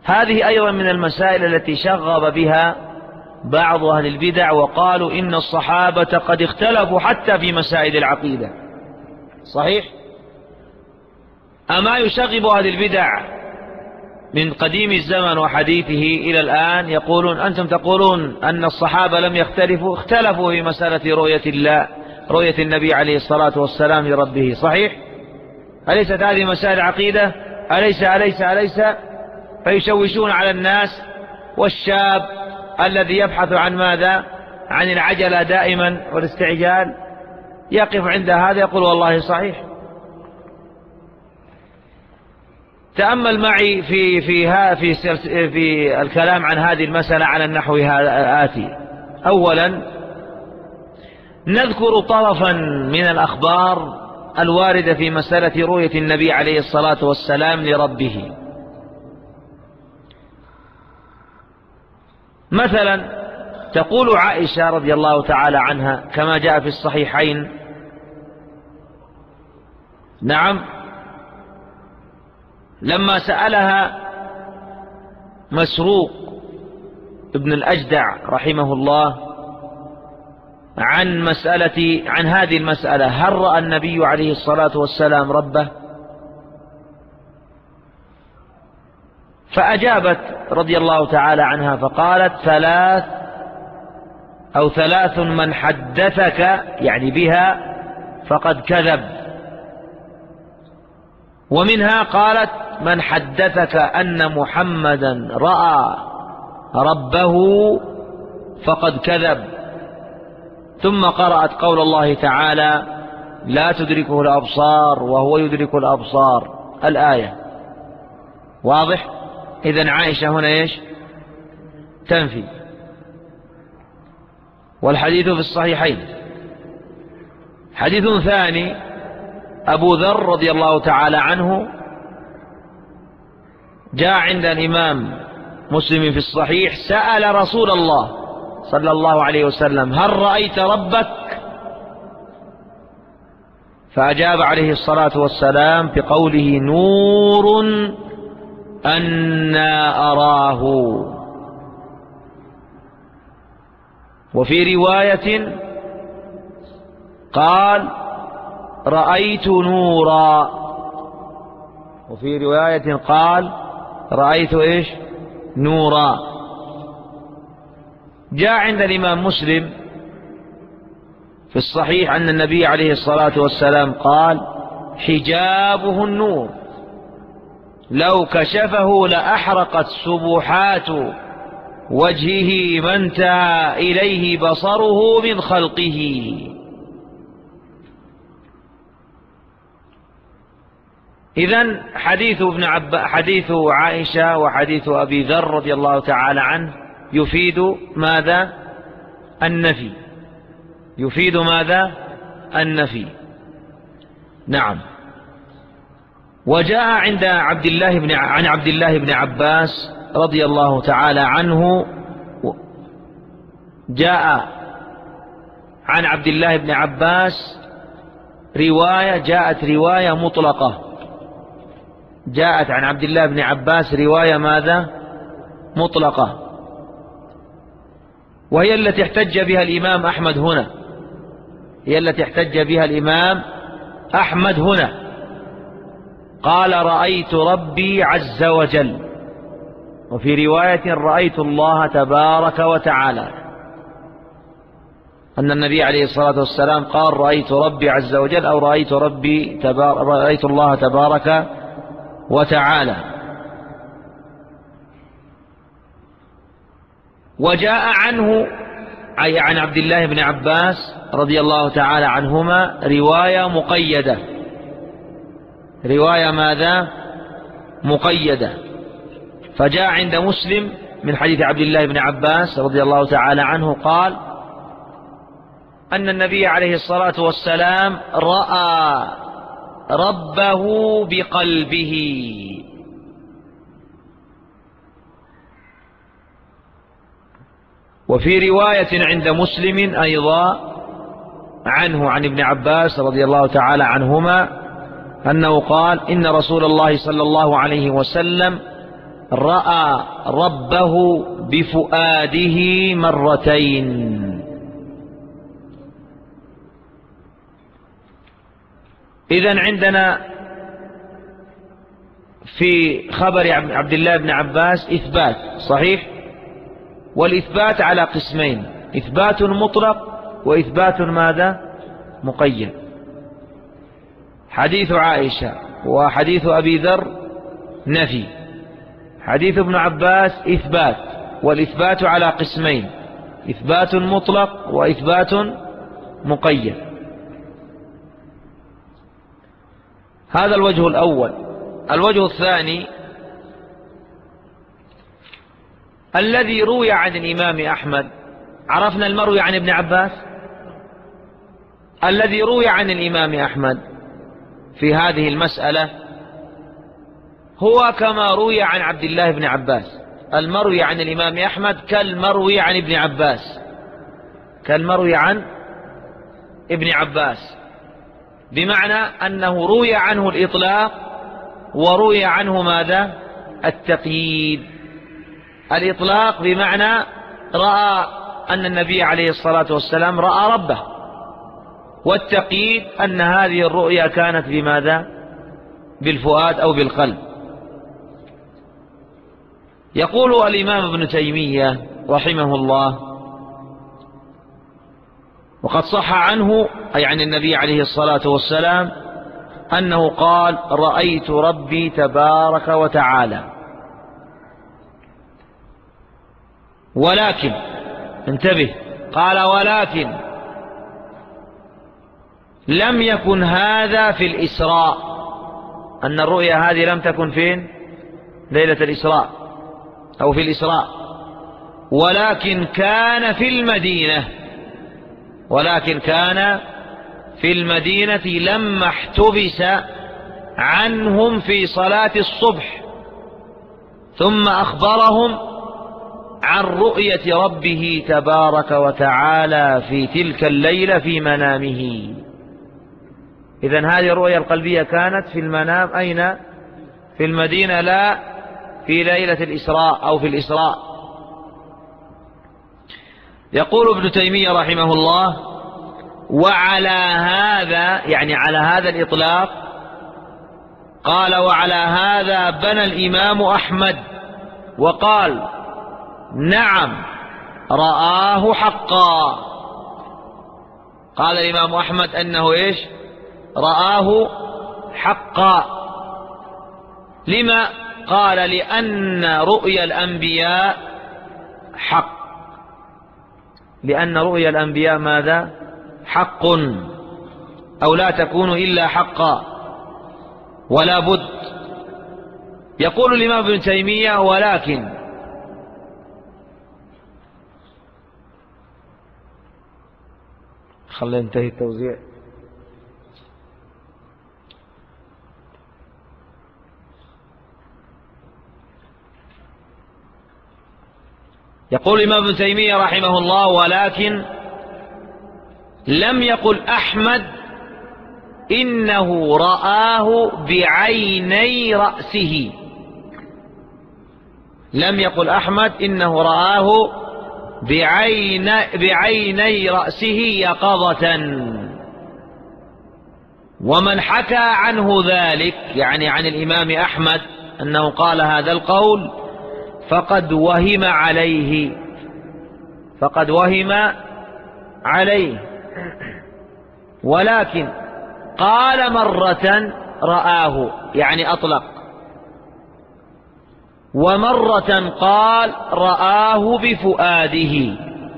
هذه أيضا من المسائل التي شغب بها بعض أهل البدع، وقالوا إن الصحابة قد اختلفوا حتى في مسائل العقيدة. صحيح؟ أما يشغب أهل البدع من قديم الزمن وحديثه إلى الآن يقولون أنتم تقولون أن الصحابة لم يختلفوا، اختلفوا في مسألة رؤية الله، رؤية النبي عليه الصلاة والسلام لربه. صحيح؟ أليست هذه مسائل عقيدة؟ أليس فيشوشون على الناس. والشاب الذي يبحث عن ماذا؟ عن العجلة دائما والاستعجال، يقف عند هذا يقول والله صحيح. تأمل معي في الكلام عن هذه المسألة على النحو الآتي. أولا نذكر طرفا من الأخبار الواردة في مسألة رؤية النبي عليه الصلاة والسلام لربه. مثلا تقول عائشة رضي الله تعالى عنها كما جاء في الصحيحين، نعم، لما سألها مسروق ابن الأجدع رحمه الله عن هذه المسألة، هل رأى النبي عليه الصلاة والسلام ربه؟ فأجابت رضي الله تعالى عنها فقالت ثلاث من حدثك يعني بها فقد كذب. ومنها قالت من حدثك أن محمدا رأى ربه فقد كذب. ثم قرأت قول الله تعالى لا تدركه الأبصار وهو يدرك الأبصار، الآية. واضح؟ إذن عائشة هنا إيش؟ تنفي. والحديث في الصحيحين. حديث ثاني أبو ذر رضي الله تعالى عنه جاء عند الإمام مسلم في الصحيح، سأل رسول الله صلى الله عليه وسلم هل رأيت ربك؟ فأجاب عليه الصلاة والسلام بقوله نور أنا أراه. وفي رواية قال رأيت نورا، وفي رواية قال رأيت إيش؟ نورا. جاء عند الإمام مسلم في الصحيح أن النبي عليه الصلاة والسلام قال حجابه النور لو كشفه لأحرقت سبحات وجهه ما انتهى إليه بصره من خلقه. إذن حديث عائشة وحديث أبي ذر رضي الله تعالى عنه يفيد ماذا؟ النفي. يفيد ماذا؟ النفي. نعم. وجاء عن عبد الله بن عباس رضي الله تعالى عنه، جاء عن عبد الله بن عباس جاءت رواية مطلقة، جاءت عن عبد الله بن عباس رواية ماذا؟ مطلقة، وهي التي احتج بها الإمام أحمد هنا، هي التي احتج بها الإمام أحمد هنا. قال رأيت ربي عز وجل، وفي رواية رأيت الله تبارك وتعالى، أن النبي عليه الصلاة والسلام قال رأيت ربي عز وجل أو رأيت الله تبارك وتعالى. وجاء عنه أي عن عبد الله بن عباس رضي الله تعالى عنهما رواية مقيدة، رواية ماذا؟ مقيدة. فجاء عند مسلم من حديث عبد الله بن عباس رضي الله تعالى عنه قال أن النبي عليه الصلاة والسلام رأى ربه بقلبه. وفي رواية عند مسلم أيضا عنه عن ابن عباس رضي الله تعالى عنهما أنه قال إن رسول الله صلى الله عليه وسلم رأى ربه بفؤاده مرتين. إذن عندنا في خبر عبد الله بن عباس إثبات صحيح، والإثبات على قسمين: إثبات مطلق وإثبات ماذا؟ مقيد. حديث عائشة وحديث أبي ذر نفي، حديث ابن عباس إثبات، والإثبات على قسمين: إثبات مطلق وإثبات مقيد. هذا الوجه الأول. الوجه الثاني الذي روي عن الإمام أحمد. عرفنا المروي عن ابن عباس. الذي روي عن الإمام أحمد في هذه المسألة هو كما روي عن عبد الله بن عباس. المروي عن الإمام أحمد كالمروي عن ابن عباس، كالمروي عن ابن عباس، بمعنى أنه روي عنه الإطلاق وروي عنه ماذا؟ التقييد. الإطلاق بمعنى رأى أن النبي عليه الصلاة والسلام رأى ربه، والتقييد أن هذه الرؤيا كانت بماذا؟ بالفؤاد أو بالقلب. يقول الإمام ابن تيمية رحمه الله: وقد صح عنه أي عن النبي عليه الصلاة والسلام أنه قال: رأيت ربي تبارك وتعالى. ولكن انتبه، قال: ولكن لم يكن هذا في الإسراء، أن الرؤيا هذه لم تكن فين؟ ليلة الإسراء أو في الإسراء، ولكن كان في المدينة، ولكن كان في المدينة لما احتبس عنهم في صلاة الصبح، ثم أخبرهم عن رؤية ربه تبارك وتعالى في تلك الليلة في منامه. إذن هذه الرؤية القلبية كانت في المنام أين؟ في المدينة، لا في ليلة الإسراء أو في الإسراء. يقول ابن تيمية رحمه الله: وعلى هذا، يعني على هذا الإطلاق، قال: وعلى هذا بنى الإمام أحمد وقال: نعم رآه حقا. قال الإمام أحمد أنه إيش؟ رآه حقا. لما؟ قال: لأن رؤيا الأنبياء حق، لأن رؤيا الأنبياء ماذا؟ حق، أو لا تكون إلا حقا، ولا بد. يقول الإمام ابن تيمية: ولكن خلينا ننتهي التوزيع. يقول الإمام ابن تيمية رحمه الله: ولكن لم يقل أحمد إنه رآه بعيني رأسه. لم يقل أحمد إنه رآه بعيني رأسه يقظة. ومن حكى عنه ذلك، يعني عن الإمام أحمد أنه قال هذا القول، فقد وهم عليه، فقد وهم عليه. ولكن قال مرة رآه، يعني أطلق، ومرة قال رآه بفؤاده،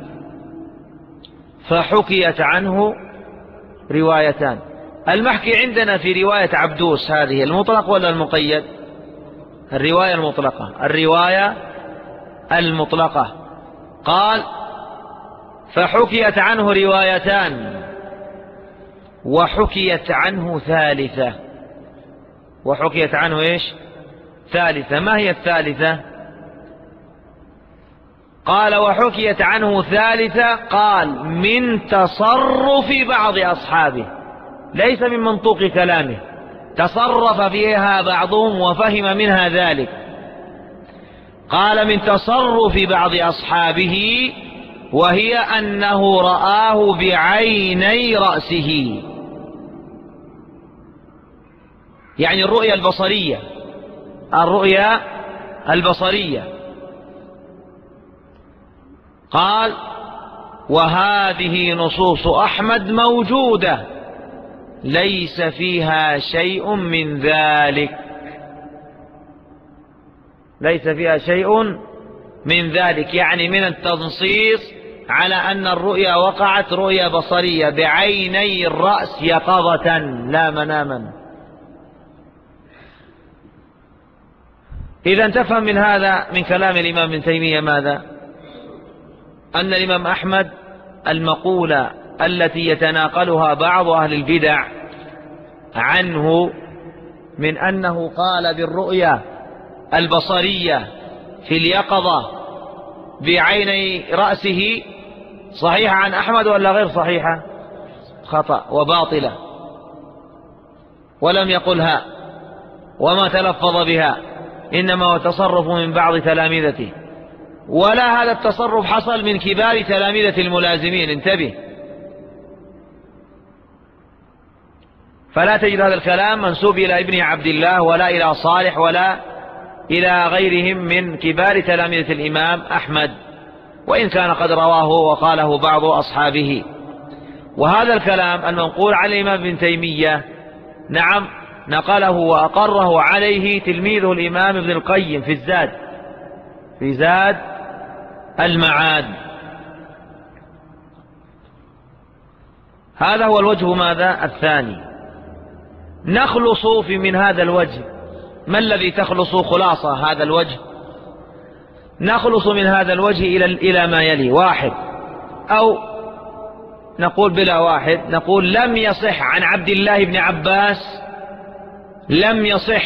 فحكيت عنه روايتان. المحكي عندنا في رواية عبدوس هذه المطلق ولا المقيد؟ الرواية المطلقة، الرواية المطلقة. قال: فحكيت عنه روايتان، وحكيت عنه ثالثة. وحكيت عنه إيش؟ ثالثة. ما هي الثالثة؟ قال: وحكيت عنه ثالثة، قال: من تصرف بعض أصحابه، ليس من منطوق كلامه، تصرف فيها بعضهم وفهم منها ذلك. قال من تصرف بعض أصحابه، وهي أنه رآه بعيني رأسه، يعني الرؤيا البصرية، الرؤيا البصرية. قال وهذه نصوص أحمد موجودة ليس فيها شيء من ذلك، ليس فيها شيء من ذلك، يعني من التنصيص على أن الرؤيا وقعت رؤيا بصرية بعيني الرأس يقظة لا مناما. إذا تفهم من هذا من كلام الإمام ابن تيمية ماذا؟ أن الإمام أحمد المقولة التي يتناقلها بعض أهل البدع عنه من أنه قال بالرؤيا البصرية في اليقظة بعيني رأسه صحيحة عن أحمد ولا غير صحيحة؟ خطأ وباطلة، ولم يقلها وما تلفظ بها، إنما هو تصرف من بعض تلامذته، ولا هذا التصرف حصل من كبار تلامذة الملازمين، انتبه. فلا تجد هذا الكلام منسوب إلى ابن عبد الله ولا إلى صالح ولا إلى غيرهم من كبار تلامذة الإمام أحمد، وإن كان قد رواه وقاله بعض أصحابه. وهذا الكلام المنقول عن الإمام ابن تيمية نعم نقله وأقره عليه تلميذه الإمام ابن القيم في الزاد، في زاد المعاد. هذا هو الوجه ماذا؟ الثاني. نخلص في من هذا الوجه، ما الذي تخلص خلاصة هذا الوجه؟ نخلص من هذا الوجه إلى ما يلي: واحد، أو نقول بلا واحد، نقول لم يصح عن عبد الله بن عباس، لم يصح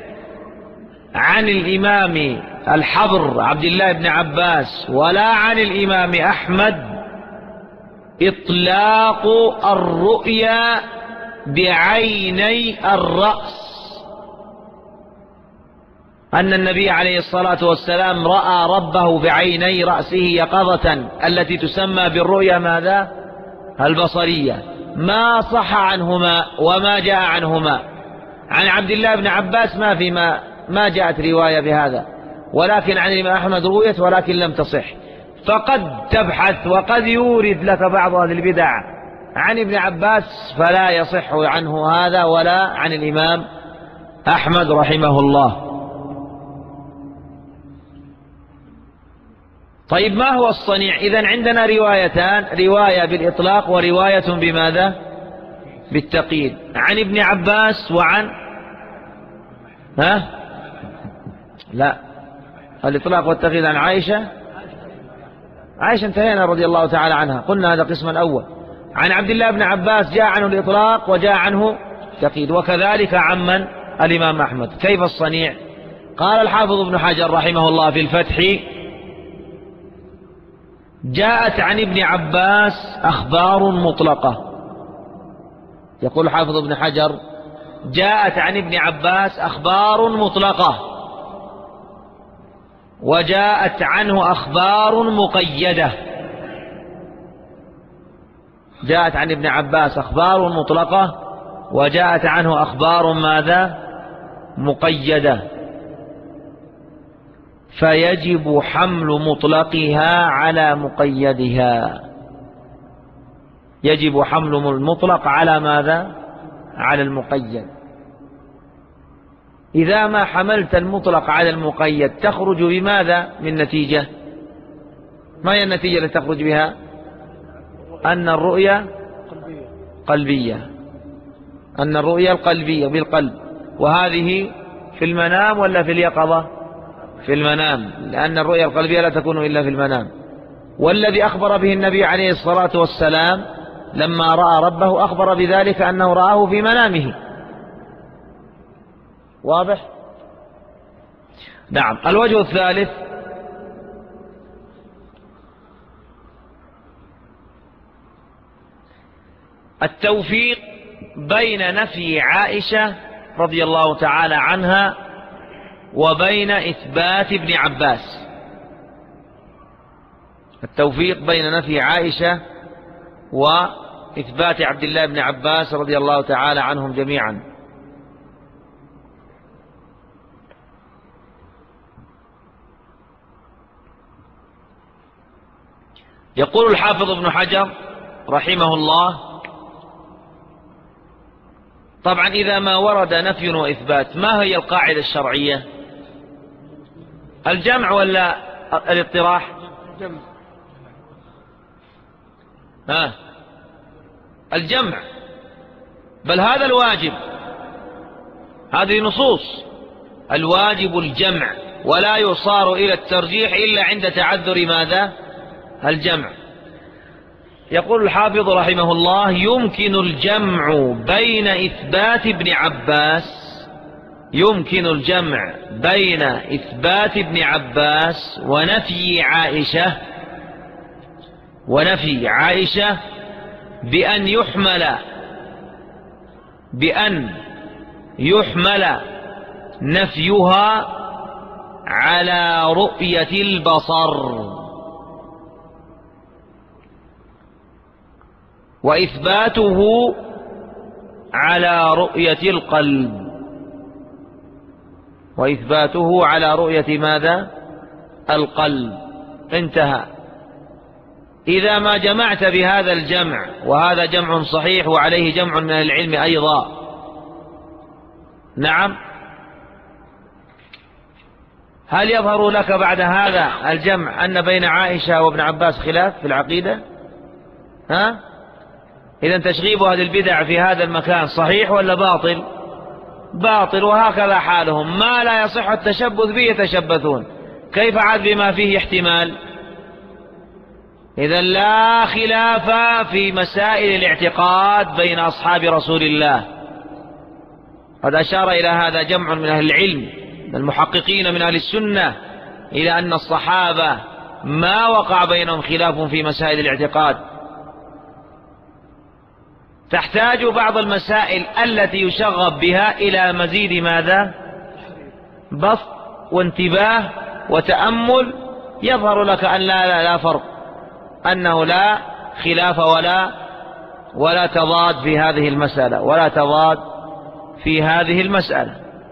عن الإمام الحبر عبد الله بن عباس ولا عن الإمام أحمد إطلاق الرؤيا بعيني الرأس، أن النبي عليه الصلاة والسلام رأى ربه بعيني رأسه يقظة التي تسمى بالرؤيا ماذا؟ البصرية. ما صح عنهما وما جاء عنهما. عن عبد الله بن عباس ما جاءت رواية بهذا، ولكن عن الإمام أحمد رؤية ولكن لم تصح. فقد تبحث وقد يورد لك بعض هذه البدع عن ابن عباس فلا يصح عنه هذا ولا عن الإمام أحمد رحمه الله. طيب ما هو الصنيع؟ إذن عندنا روايتان: رواية بالإطلاق ورواية بماذا؟ بالتقييد، عن ابن عباس وعن لا، الإطلاق والتقييد عن عائشة انتهينا رضي الله تعالى عنها، قلنا هذا قسم الأول. عن عبد الله بن عباس جاء عنه الإطلاق وجاء عنه التقييد، وكذلك عمن الإمام أحمد. كيف الصنيع؟ قال الحافظ ابن حجر رحمه الله في الفتح: جاءت عن ابن عباس أخبار مطلقة. يقول الحافظ ابن حجر: جاءت عن ابن عباس أخبار مطلقة، وجاءت عنه أخبار مقيدة. جاءت عن ابن عباس أخبار مطلقة وجاءت عنه أخبار ماذا؟ مقيدة. فيجب حمل مطلقها على مقيدها. يجب حمل المطلق على ماذا؟ على المقيد. إذا ما حملت المطلق على المقيد تخرج بماذا من نتيجة؟ ما هي النتيجة التي تخرج بها؟ أن الرؤيا قلبية، أن الرؤيا القلبية بالقلب، وهذه في المنام ولا في اليقظة؟ في المنام، لأن الرؤيا القلبية لا تكون إلا في المنام. والذي أخبر به النبي عليه الصلاة والسلام لما رأى ربه أخبر بذلك أنه رآه في منامه. واضح؟ نعم. الوجه الثالث: التوفيق بين نفي عائشة رضي الله تعالى عنها وبين إثبات ابن عباس، التوفيق بين نفي عائشة وإثبات عبد الله بن عباس رضي الله تعالى عنهم جميعا. يقول الحافظ ابن حجر رحمه الله: طبعا إذا ما ورد نفي وإثبات ما هي القاعدة الشرعية؟ الجمع ولا الاطراح؟ الجمع، بل هذا الواجب، هذه نصوص، الواجب الجمع، ولا يصار إلى الترجيح إلا عند تعذر ماذا؟ الجمع. يقول الحافظ رحمه الله: يمكن الجمع بين إثبات ابن عباس، يمكن الجمع بين إثبات ابن عباس ونفي عائشة بأن يحمل نفيها على رؤية البصر، وإثباته على رؤية القلب، وإثباته على رؤية ماذا؟ القلب. انتهى. إذا ما جمعت بهذا الجمع، وهذا جمع صحيح وعليه جمع من العلم أيضا، نعم، هل يظهر لك بعد هذا الجمع أن بين عائشة وابن عباس خلاف في العقيدة؟ إذن تشغيب هذه البدع في هذا المكان صحيح ولا باطل؟ باطل. وهكذا حالهم، ما لا يصح التشبث به يتشبثون، كيف عاد بما فيه احتمال؟ إذن لا خلاف في مسائل الاعتقاد بين أصحاب رسول الله. قد أشار إلى هذا جمع من أهل العلم، من المحققين من أهل السنة، إلى أن الصحابة ما وقع بينهم خلاف في مسائل الاعتقاد. تحتاج بعض المسائل التي يشغب بها إلى مزيد ماذا؟ بسط وانتباه وتأمل، يظهر لك أن لا فرق، أنه لا خلاف ولا تضاد في هذه المسألة، ولا تضاد في هذه المسألة،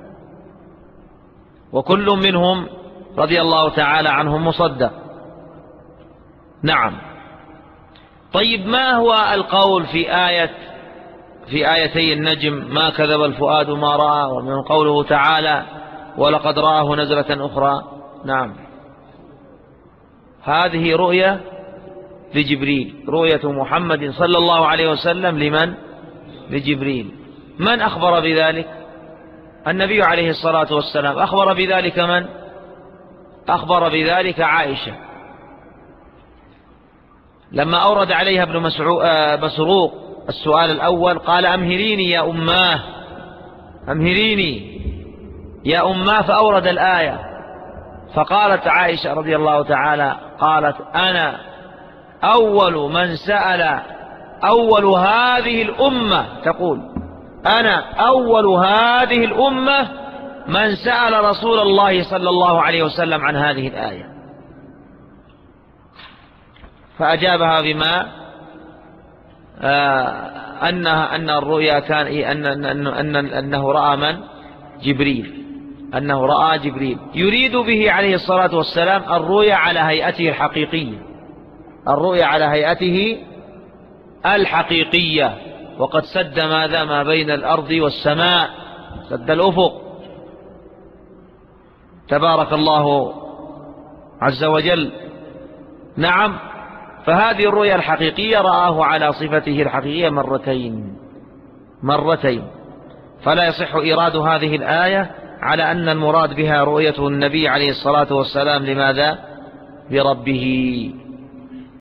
وكل منهم رضي الله تعالى عنهم مصدق. نعم. طيب، ما هو القول في آيتي النجم: ما كذب الفؤاد ما رأى، ومن قوله تعالى: ولقد رآه نزلة أخرى؟ نعم، هذه رؤية لجبريل، رؤية محمد صلى الله عليه وسلم لمن؟ لجبريل. من أخبر بذلك؟ النبي عليه الصلاة والسلام. أخبر بذلك من؟ أخبر بذلك عائشة، لما أورد عليها ابن مسروق السؤال الأول قال: أمهريني يا أماه، أمهريني يا أماه، فأورد الآية، فقالت عائشة رضي الله تعالى، قالت: أنا أول من سأل، أول هذه الأمة، تقول: أنا أول هذه الأمة من سأل رسول الله صلى الله عليه وسلم عن هذه الآية. فأجابها بما أن الرؤيا كان أنه رأى من؟ جبريل، أنه رأى جبريل، يريد به عليه الصلاة والسلام الرؤيا على هيئته الحقيقية، الرؤيا على هيئته الحقيقية، وقد سد ماذا؟ ما بين الأرض والسماء، سد الأفق، تبارك الله عز وجل. نعم. فهذه الرؤيا الحقيقية رآه على صفته الحقيقية مرتين، فلا يصح إيراد هذه الآية على أن المراد بها رؤيته النبي عليه الصلاة والسلام لماذا؟ لربه.